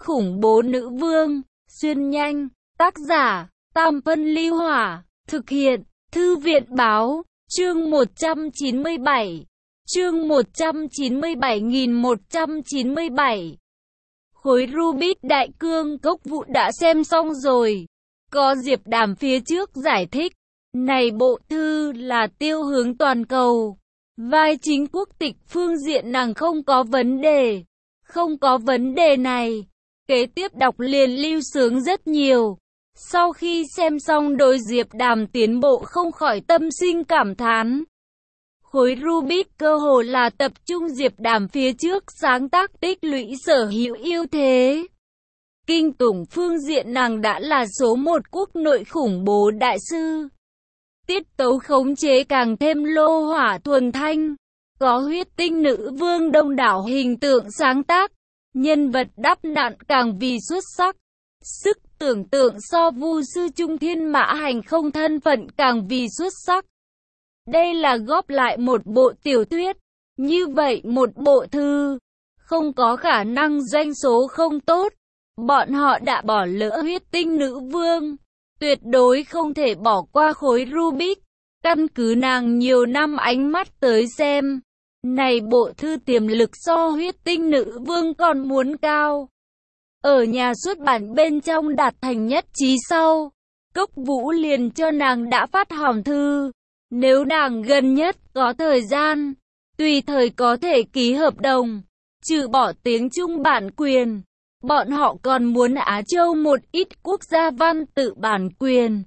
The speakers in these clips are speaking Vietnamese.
khủng bố nữ vương, xuyên nhanh, tác giả, Tam Phân Ly Hỏa, thực hiện, Thư viện Báo, chương 197, chương 197.197. Khối Rubik Đại Cương Cốc Vũ đã xem xong rồi. Có Diệp Đàm phía trước giải thích. Này bộ thư là tiêu hướng toàn cầu. Vai chính quốc tịch phương diện nàng không có vấn đề. Không có vấn đề này. Kế tiếp đọc liền lưu sướng rất nhiều. Sau khi xem xong đối Diệp Đàm tiến bộ không khỏi tâm sinh cảm thán. Khối Rubik cơ hồ là tập trung Diệp Đàm phía trước sáng tác tích lũy sở hữu ưu thế. Kinh tủng phương diện nàng đã là số một quốc nội khủng bố đại sư. Tiết tấu khống chế càng thêm lô hỏa thuần thanh. Có huyết tinh nữ vương đông đảo hình tượng sáng tác. Nhân vật đắp nặn càng vì xuất sắc. Sức tưởng tượng so vu sư trung thiên mã hành không thân phận càng vì xuất sắc. Đây là góp lại một bộ tiểu thuyết. Như vậy một bộ thư, không có khả năng doanh số không tốt. Bọn họ đã bỏ lỡ huyết tinh nữ vương. Tuyệt đối không thể bỏ qua khối Rubik. Căn cứ nàng nhiều năm ánh mắt tới xem. Này bộ thư tiềm lực so huyết tinh nữ vương còn muốn cao. Ở nhà xuất bản bên trong đạt thành nhất trí sau. Cốc Vũ liền cho nàng đã phát hòm thư. Nếu nàng gần nhất có thời gian, tùy thời có thể ký hợp đồng, trừ bỏ tiếng Trung bản quyền. Bọn họ còn muốn Á Châu một ít quốc gia văn tự bản quyền.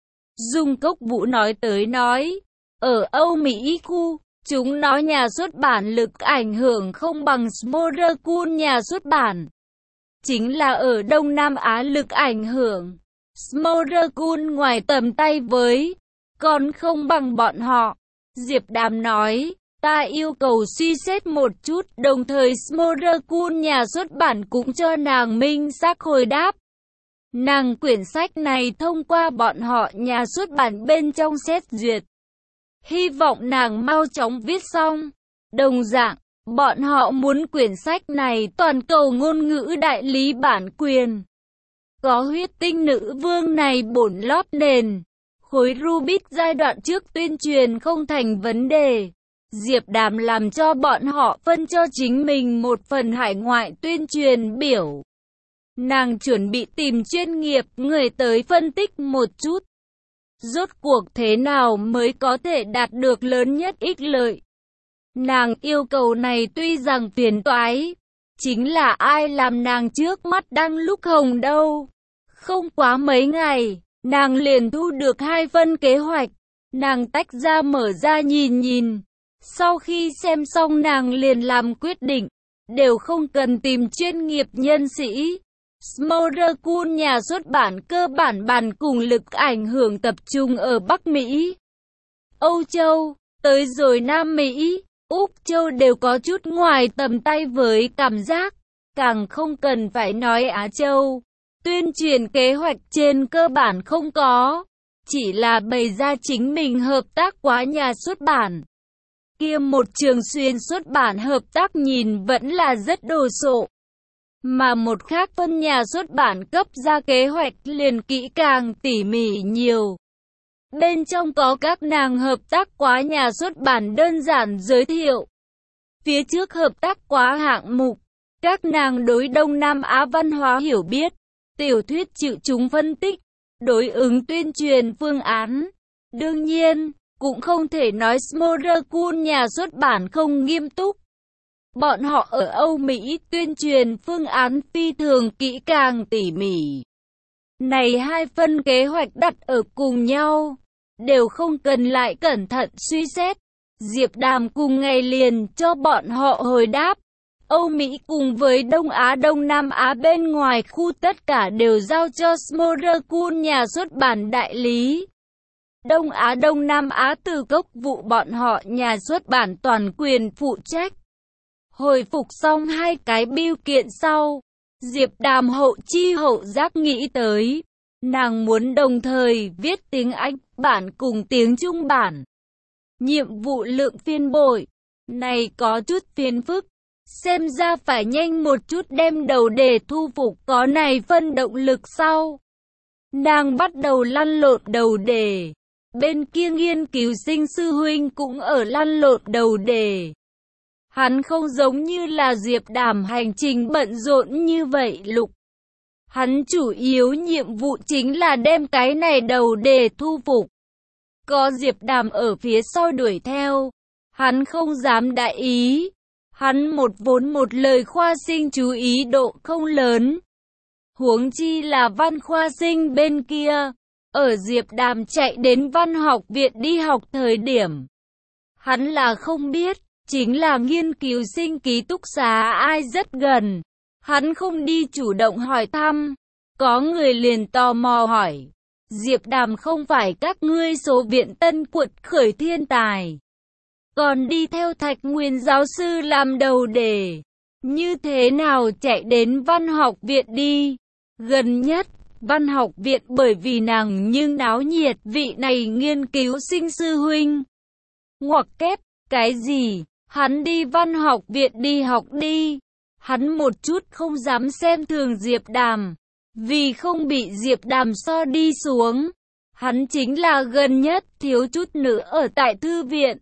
Dung Cốc Vũ nói tới nói, ở Âu Mỹ khu, chúng nói nhà xuất bản lực ảnh hưởng không bằng Smorerkun nhà xuất bản. Chính là ở Đông Nam Á lực ảnh hưởng, Smorerkun ngoài tầm tay với, còn không bằng bọn họ. Diệp Đàm nói, ta yêu cầu suy xét một chút, đồng thời Smorerkun nhà xuất bản cũng cho nàng minh xác hồi đáp. Nàng quyển sách này thông qua bọn họ nhà xuất bản bên trong xét duyệt. Hy vọng nàng mau chóng viết xong. Đồng dạng, bọn họ muốn quyển sách này toàn cầu ngôn ngữ đại lý bản quyền. Có huyết tinh nữ vương này bổn lót nền. Khối Rubik giai đoạn trước tuyên truyền không thành vấn đề. Diệp Đàm làm cho bọn họ phân cho chính mình một phần hải ngoại tuyên truyền biểu. Nàng chuẩn bị tìm chuyên nghiệp người tới phân tích một chút. Rốt cuộc thế nào mới có thể đạt được lớn nhất ích lợi. Nàng yêu cầu này tuy rằng phiền toái. Chính là ai làm nàng trước mắt đang lúc hồng đâu. Không quá mấy ngày. Nàng liền thu được 2 phân kế hoạch. Nàng tách ra mở ra nhìn nhìn. Sau khi xem xong nàng liền làm quyết định. Đều không cần tìm chuyên nghiệp nhân sĩ. Smorerkun nhà xuất bản cơ bản bàn cùng lực ảnh hưởng tập trung ở Bắc Mỹ, Âu Châu, tới rồi Nam Mỹ, Úc Châu đều có chút ngoài tầm tay với cảm giác. Càng không cần phải nói Á Châu. Tuyên truyền kế hoạch trên cơ bản không có, chỉ là bày ra chính mình hợp tác quá nhà xuất bản. Kia một trường xuyên xuất bản hợp tác nhìn vẫn là rất đồ sộ. Mà một khác phân nhà xuất bản cấp ra kế hoạch liền kỹ càng tỉ mỉ nhiều. Bên trong có các nàng hợp tác quá nhà xuất bản đơn giản giới thiệu. Phía trước hợp tác quá hạng mục, các nàng đối Đông Nam Á văn hóa hiểu biết. Tiểu thuyết chịu chúng phân tích, đối ứng tuyên truyền phương án. Đương nhiên, cũng không thể nói Smorerkun nhà xuất bản không nghiêm túc. Bọn họ ở Âu Mỹ tuyên truyền phương án phi thường kỹ càng tỉ mỉ. Này 2 phân kế hoạch đặt ở cùng nhau, đều không cần lại cẩn thận suy xét. Diệp Đàm cùng ngày liền cho bọn họ hồi đáp. Âu Mỹ cùng với Đông Á Đông Nam Á bên ngoài khu tất cả đều giao cho Smorerkun nhà xuất bản đại lý. Đông Á Đông Nam Á từ Cốc Vũ bọn họ nhà xuất bản toàn quyền phụ trách. Hồi phục xong 2 cái biêu kiện sau, Diệp Đàm hậu chi hậu giác nghĩ tới. Nàng muốn đồng thời viết tiếng Anh bản cùng tiếng Trung bản. Nhiệm vụ lượng phiên bội, này có chút phiền phức. Xem ra phải nhanh một chút đem đầu đề thu phục, có này phân động lực sau. Nàng bắt đầu lăn lộn đầu đề. Bên kia nghiên cứu sinh sư huynh cũng ở lăn lộn đầu đề. Hắn không giống như là Diệp Đàm hành trình bận rộn như vậy Lục. Hắn chủ yếu nhiệm vụ chính là đem cái này đầu đề thu phục. Có Diệp Đàm ở phía sau đuổi theo. Hắn không dám đại ý. Hắn một vốn một lời khoa sinh chú ý độ không lớn. Huống chi là văn khoa sinh bên kia. Ở Diệp Đàm chạy đến văn học viện đi học thời điểm. Hắn là không biết, chính là nghiên cứu sinh ký túc xá ai rất gần. Hắn không đi chủ động hỏi thăm. Có người liền tò mò hỏi. Diệp Đàm không phải các ngươi số viện Tân quật khởi thiên tài. Còn đi theo Thạch Nguyên giáo sư làm đầu đề. Như thế nào chạy đến văn học viện đi? Gần nhất, văn học viện bởi vì nàng nhưng náo nhiệt vị này nghiên cứu sinh sư huynh. Ngoặc kép, cái gì? Hắn đi văn học viện đi học đi. Hắn một chút không dám xem thường Diệp Đàm. Vì không bị Diệp Đàm so đi xuống. Hắn chính là gần nhất thiếu chút nữa ở tại thư viện.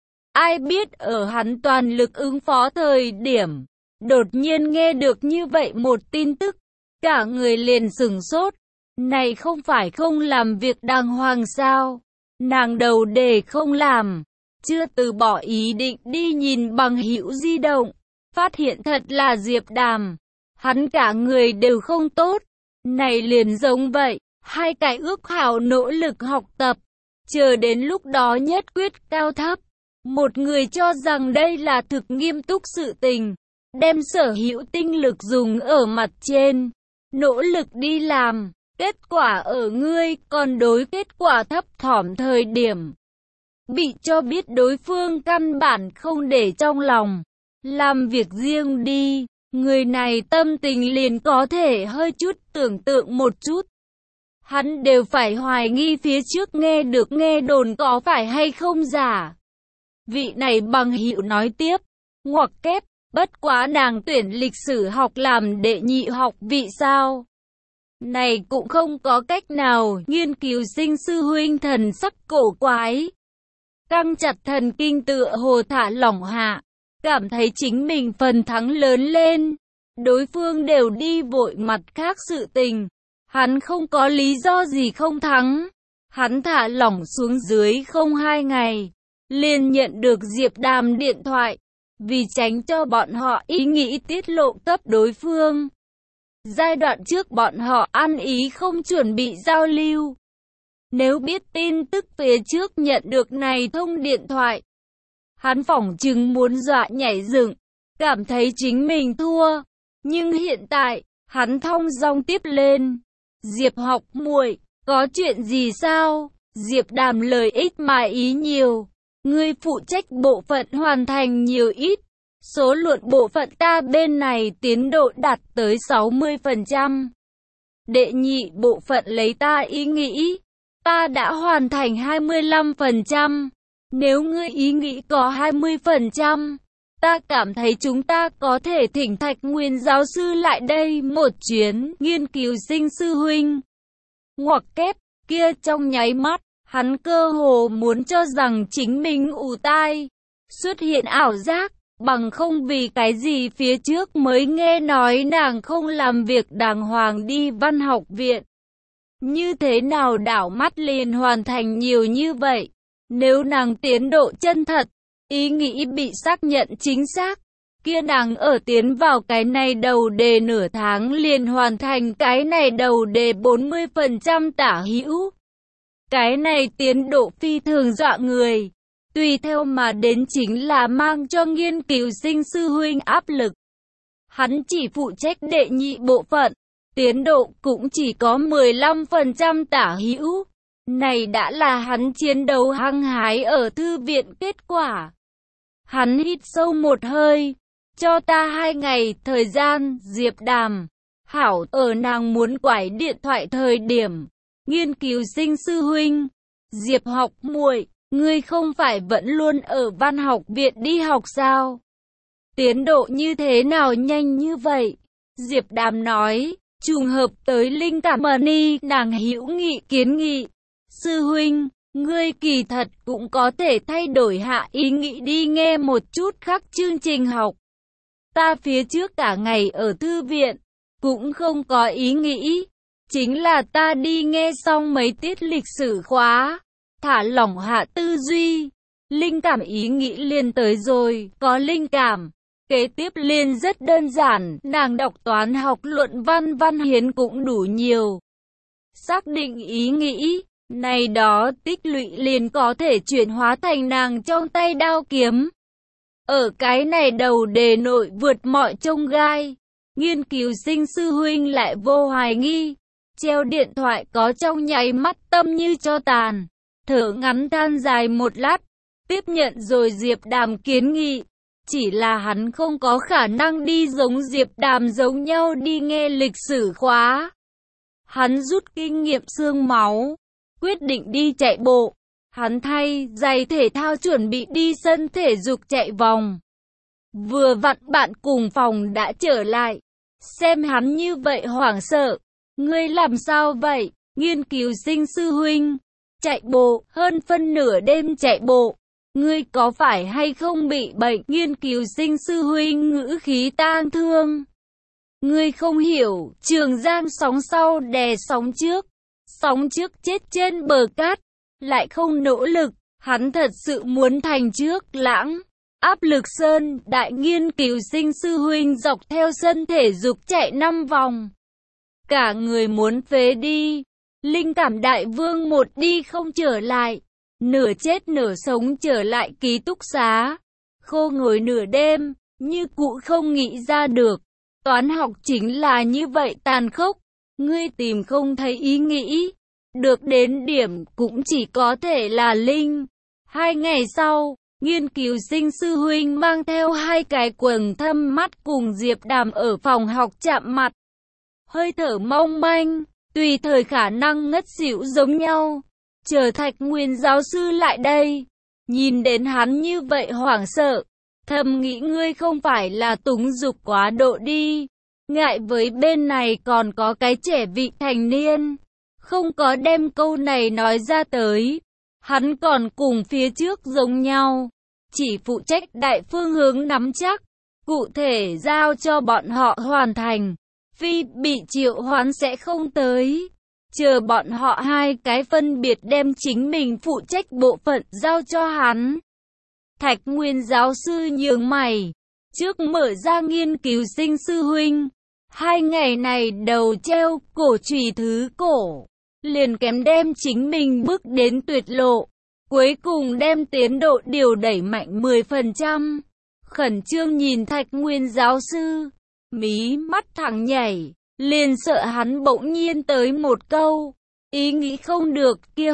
Ai biết ở hắn toàn lực ứng phó thời điểm. Đột nhiên nghe được như vậy một tin tức. Cả người liền sửng sốt. Này không phải không làm việc đàng hoàng sao? Nàng đầu đề không làm. Chưa từ bỏ ý định đi nhìn bằng hữu di động. Phát hiện thật là Diệp Đàm. Hắn cả người đều không tốt. Này liền giống vậy. Hai cái ước hảo nỗ lực học tập. Chờ đến lúc đó nhất quyết cao thấp. Một người cho rằng đây là thực nghiêm túc sự tình. Đem sở hữu tinh lực dùng ở mặt trên. Nỗ lực đi làm. Kết quả ở ngươi, còn đối kết quả thấp thỏm thời điểm. Bị cho biết đối phương căn bản không để trong lòng. Làm việc riêng đi. Người này tâm tình liền có thể hơi chút tưởng tượng một chút. Hắn đều phải hoài nghi phía trước nghe được nghe đồn có phải hay không giả. Vị này bằng hữu nói tiếp. Ngoặc kép, bất quá nàng tuyển lịch sử học làm đệ nhị học vị sao. Này cũng không có cách nào, nghiên cứu sinh sư huynh thần sắc cổ quái. Căng chặt thần kinh tựa hồ thả lỏng hạ, cảm thấy chính mình phần thắng lớn lên. Đối phương đều đi vội mặt khác sự tình. Hắn không có lý do gì không thắng. Hắn thả lỏng xuống dưới không 2 ngày. Liền nhận được Diệp Đàm điện thoại. Vì tránh cho bọn họ ý nghĩ tiết lộ cấp đối phương. Giai đoạn trước bọn họ ăn ý không chuẩn bị giao lưu. Nếu biết tin tức phía trước nhận được này thông điện thoại. Hắn phỏng chừng muốn dọa nhảy dựng. Cảm thấy chính mình thua. Nhưng hiện tại, hắn thong dong tiếp lên. Diệp học muội, có chuyện gì sao? Diệp Đàm lời ít mà ý nhiều. Ngươi phụ trách bộ phận hoàn thành nhiều ít. Số lượng bộ phận ta bên này tiến độ đạt tới 60%. Đệ nhị bộ phận lấy ta ý nghĩ. Ta đã hoàn thành 25%. Nếu ngươi ý nghĩ có 20%. Ta cảm thấy chúng ta có thể thỉnh Thạch Nguyên giáo sư lại đây một chuyến, nghiên cứu sinh sư huynh. Ngoặc kép, kia trong nháy mắt, hắn cơ hồ muốn cho rằng chính mình ù tai, xuất hiện ảo giác, bằng không vì cái gì phía trước mới nghe nói nàng không làm việc đàng hoàng đi văn học viện. Như thế nào đảo mắt liền hoàn thành nhiều như vậy, nếu nàng tiến độ chân thật, ý nghĩ bị xác nhận chính xác, kia nàng ở tiến vào cái này đầu đề nửa tháng liền hoàn thành cái này đầu đề 40% tả hữu. Cái này tiến độ phi thường dọa người, tùy theo mà đến chính là mang cho nghiên cứu sinh sư huynh áp lực. Hắn chỉ phụ trách đệ nhị bộ phận, tiến độ cũng chỉ có 15% tả hữu. Này đã là hắn chiến đấu hăng hái ở thư viện kết quả. Hắn hít sâu một hơi. Cho ta 2 ngày thời gian, Diệp Đàm. Hảo, ở nàng muốn quải điện thoại thời điểm. Nghiên cứu sinh sư huynh. Diệp học muội, ngươi không phải vẫn luôn ở văn học viện đi học sao? Tiến độ như thế nào nhanh như vậy? Diệp Đàm nói, trùng hợp tới linh cảm ni, nàng hữu nghị kiến nghị. Sư huynh, ngươi kỳ thật cũng có thể thay đổi hạ ý nghĩ đi nghe một chút khác chương trình học. Ta phía trước cả ngày ở thư viện, cũng không có ý nghĩ. Chính là ta đi nghe xong mấy tiết lịch sử khóa, thả lỏng hạ tư duy. Linh cảm ý nghĩ liền tới rồi, có linh cảm. Kế tiếp liền rất đơn giản, nàng đọc toán học luận văn văn hiến cũng đủ nhiều. Xác định ý nghĩ, này đó tích lũy liền có thể chuyển hóa thành nàng trong tay đao kiếm. Ở cái này đầu đề nội vượt mọi chông gai, nghiên cứu sinh sư huynh lại vô hoài nghi. Treo điện thoại có trong nháy mắt tâm như cho tàn, thở ngắn than dài một lát, tiếp nhận rồi Diệp Đàm kiến nghị. Chỉ là hắn không có khả năng đi giống Diệp Đàm giống nhau đi nghe lịch sử khóa. Hắn rút kinh nghiệm xương máu, quyết định đi chạy bộ. Hắn thay giày thể thao chuẩn bị đi sân thể dục chạy vòng. Vừa vặn bạn cùng phòng đã trở lại, xem hắn như vậy hoảng sợ. Ngươi làm sao vậy? Nghiên cứu sinh sư huynh, chạy bộ, hơn phân nửa đêm chạy bộ. Ngươi có phải hay không bị bệnh? Nghiên cứu sinh sư huynh ngữ khí tang thương. Ngươi không hiểu, Trường Giang sóng sau đè sóng trước chết trên bờ cát, lại không nỗ lực, hắn thật sự muốn thành trước lãng. Áp lực sơn, đại nghiên cứu sinh sư huynh dọc theo sân thể dục chạy 5 vòng. Cả người muốn phế đi, linh cảm đại vương một đi không trở lại. Nửa chết nửa sống trở lại ký túc xá, khô ngồi nửa đêm, như cũ không nghĩ ra được. Toán học chính là như vậy tàn khốc, ngươi tìm không thấy ý nghĩ, được đến điểm cũng chỉ có thể là linh. 2 ngày sau, nghiên cứu sinh sư huynh mang theo 2 cái quầng thâm mắt cùng Diệp Đàm ở phòng học chạm mặt. Hơi thở mong manh, tùy thời khả năng ngất xỉu giống nhau. Chờ Thạch Nguyên giáo sư lại đây, nhìn đến hắn như vậy hoảng sợ, thầm nghĩ ngươi không phải là túng dục quá độ đi. Ngại với bên này còn có cái trẻ vị thành niên, không có đem câu này nói ra tới. Hắn còn cùng phía trước giống nhau, chỉ phụ trách đại phương hướng nắm chắc, cụ thể giao cho bọn họ hoàn thành. Phi bị triệu hoán sẽ không tới. Chờ bọn họ 2 cái phân biệt đem chính mình phụ trách bộ phận giao cho hắn. Thạch Nguyên giáo sư nhướng mày, trước mở ra nghiên cứu sinh sư huynh. 2 ngày này đầu treo cổ chùy thứ cổ, liền kém đem chính mình bước đến tuyệt lộ. Cuối cùng đem tiến độ điều đẩy mạnh 10%. Khẩn trương nhìn Thạch Nguyên giáo sư, mí mắt thẳng nhảy. Liền sợ hắn bỗng nhiên tới một câu, ý nghĩ không được, kia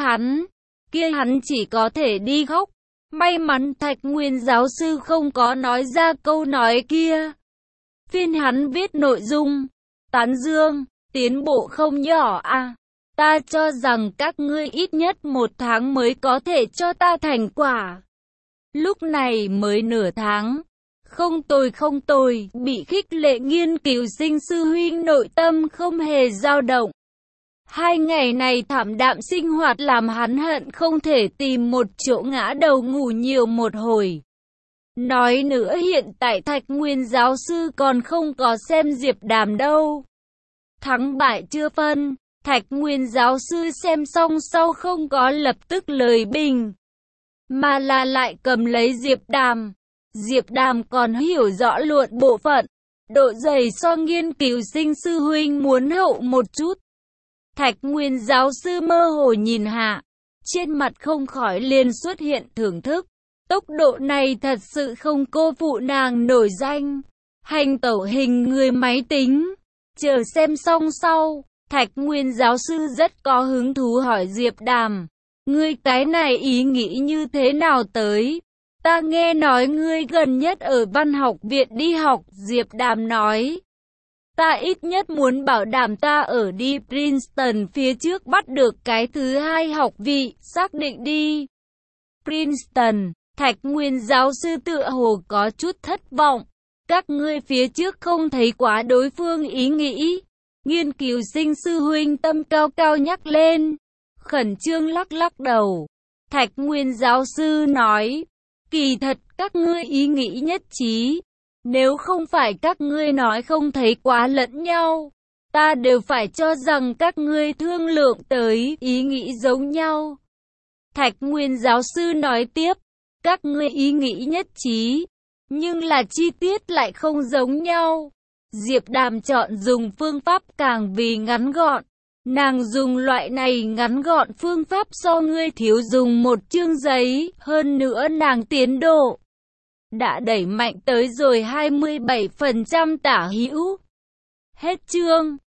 hắn chỉ có thể đi khóc. May mắn Thạch Nguyên giáo sư không có nói ra câu nói kia. Phiên hắn viết nội dung, tán dương, tiến bộ không nhỏ à. Ta cho rằng các ngươi ít nhất 1 tháng mới có thể cho ta thành quả. Lúc này mới nửa tháng. Không tồi, bị khích lệ nghiên cứu sinh sư huynh nội tâm không hề dao động. 2 ngày này thảm đạm sinh hoạt làm hắn hận không thể tìm một chỗ ngã đầu ngủ nhiều một hồi. Nói nữa hiện tại Thạch Nguyên giáo sư còn không có xem Diệp Đàm đâu. Thắng bại chưa phân, Thạch Nguyên giáo sư xem xong sau không có lập tức lời bình, mà là lại cầm lấy Diệp Đàm. Diệp Đàm còn hiểu rõ luận bộ phận, độ dày so nghiên cứu sinh sư huynh muốn hậu một chút. Thạch Nguyên giáo sư mơ hồ nhìn hạ, trên mặt không khỏi liền xuất hiện thưởng thức. Tốc độ này thật sự không cô phụ nàng nổi danh, hành tẩu hình người máy tính. Chờ xem xong sau, Thạch Nguyên giáo sư rất có hứng thú hỏi Diệp Đàm, ngươi cái này ý nghĩ như thế nào tới? Ta nghe nói ngươi gần nhất ở văn học viện đi học. Diệp Đàm nói, ta ít nhất muốn bảo đảm ta ở đi Princeton phía trước bắt được cái thứ 2 học vị, xác định đi. Princeton, Thạch Nguyên giáo sư tựa hồ có chút thất vọng. Các ngươi phía trước không thấy quá đối phương ý nghĩ. Nghiên cứu sinh sư huynh tâm cao cao nhắc lên. Khẩn trương lắc lắc đầu. Thạch Nguyên giáo sư nói. Kỳ thật các ngươi ý nghĩ nhất trí. Nếu không phải các ngươi nói không thấy quá lẫn nhau, ta đều phải cho rằng các ngươi thương lượng tới ý nghĩ giống nhau. Thạch Nguyên giáo sư nói tiếp. Các ngươi ý nghĩ nhất trí, nhưng là chi tiết lại không giống nhau. Diệp Đàm chọn dùng phương pháp càng vì ngắn gọn. Nàng dùng loại này ngắn gọn phương pháp so ngươi thiếu dùng một chương giấy, hơn nữa nàng tiến độ đã đẩy mạnh tới rồi 27% tả hữu. Hết chương.